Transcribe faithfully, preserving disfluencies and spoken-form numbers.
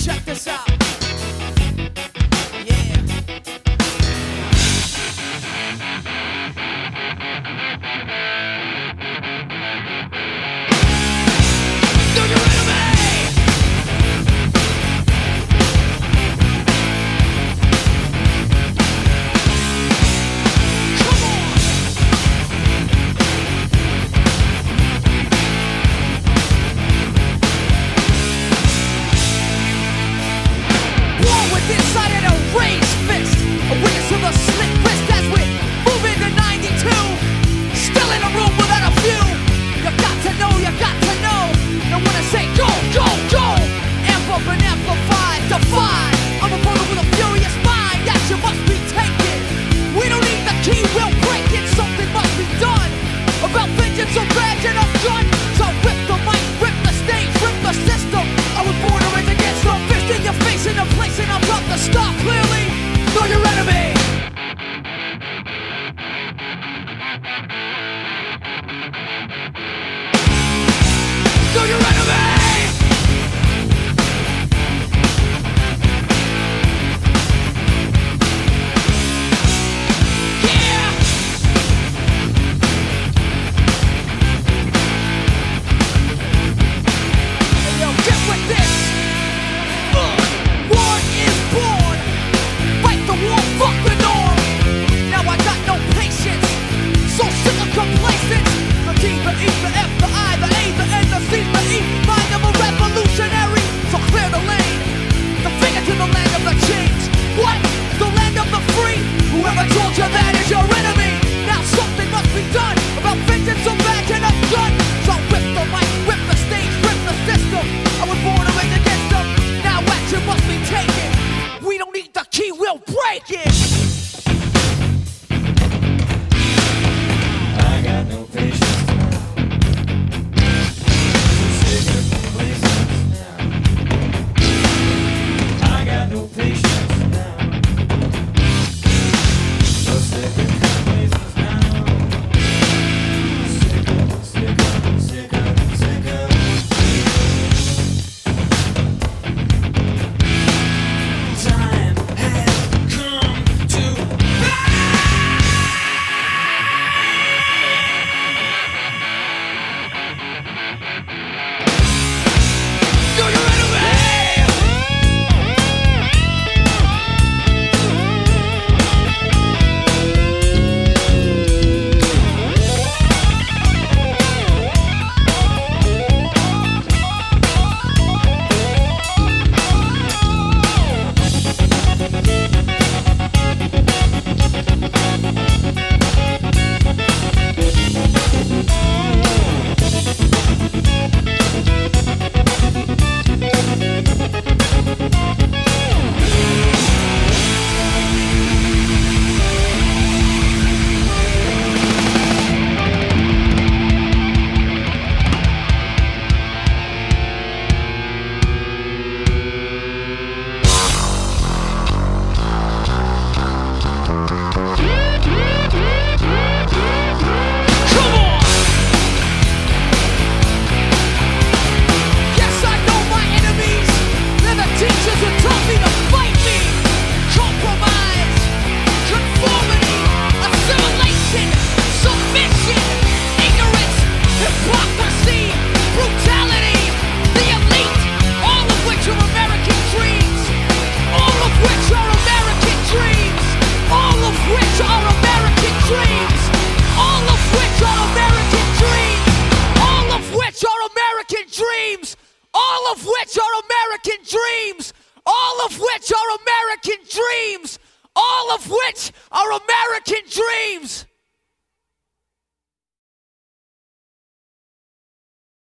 Check this out. Yeah. Do you ready, man? Come on. War with inside and a raised fist. A witness to the slit wrist as we move into ninety-two. Still in a room without a view. You got to know, you got to know. And when I say go, go, go, amp up and amplify, defy. I'm a brother with a furious mind. Action must be taken. We don't need the key, we'll break it. Something must be done. About vengeance or badge and I'm done. So rip the mic, rip the stage, rip the system. I was born to rage against no fist in your face in a place and I'm about to stop clearly. Know your enemy. Know your enemy. Yeah. Hey, yo, get with this. Uh, war is born. Fight the war, fuck the norm. Now I got no patience. So sick of complacence. The T, the E, the F, the I, the A, the N, the C, the E. Mind of a revolutionary. So clear the lane. The finger to the land of the chains. What? The land of the free. Whoever told you that is your enemy. Now something must be done about vengeance or badge and I'm done. So rip the mic, rip the stage, rip the system. I was born to rage against them. Now action must be taken. We don't need the key, we'll break it. I got no patience now. So sick of complacence now. I got no patience now. So sick of complacence now. Sick of, sick of, sick of, sick of. Time has come to Know your enemy. Come on. Yes, I know my enemies. They're the teachers who taught me to fight me. Compromise, conformity, assimilation, submission, ignorance, hypocrisy, brutality, the elite, all of which are American dreams. All of which are American dreams. All of which are American dreams. All of which are American dreams. All of which are American dreams. All of which are American dreams. All of which are American dreams. All of which are American dreams.